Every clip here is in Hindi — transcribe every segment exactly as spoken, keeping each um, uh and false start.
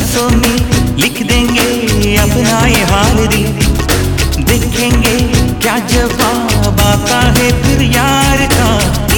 लफ्जों में लिख देंगे अपना ये हाल दिल, देखेंगे क्या जवाब आता है फिर यार का।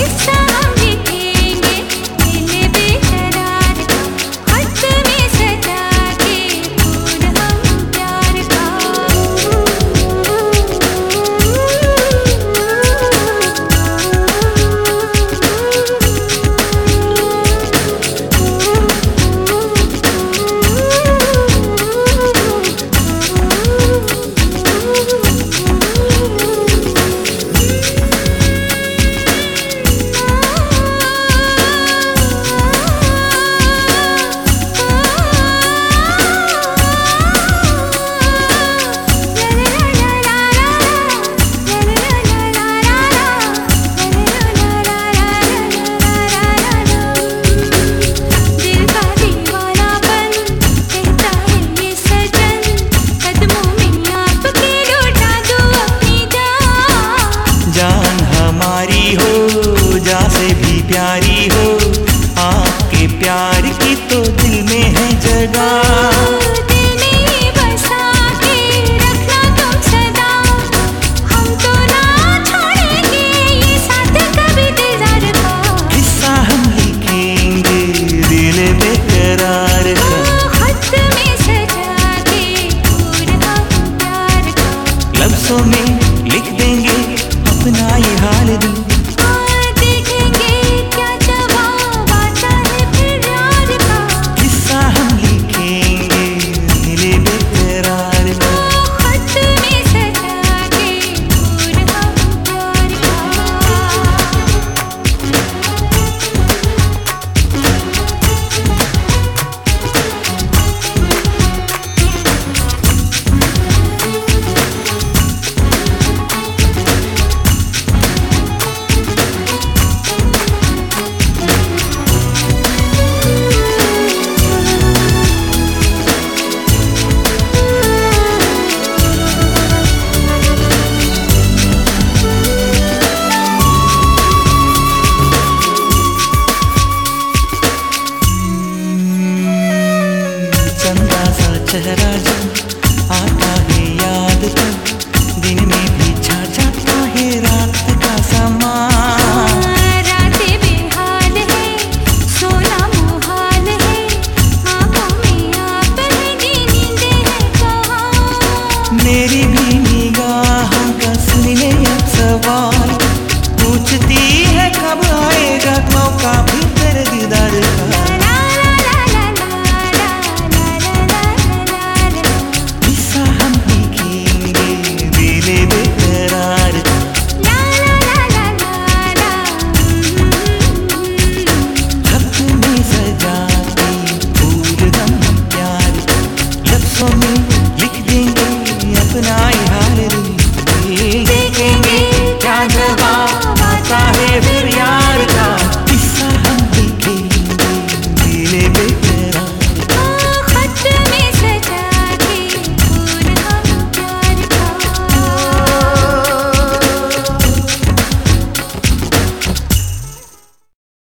प्यारी हो आपके प्यार की तो दिल में है जगह, दिल में बसा के रखना तुम सदा, हम तो ना छोड़ेंगे ये साथ कभी दिलदार का। किस्सा हम लिखेंगे दिल बेकरार का, खत में सजा के पूरा प्यार का। लफ्जों में लिख देंगे अपना ये हाल दिल, चेहरा जो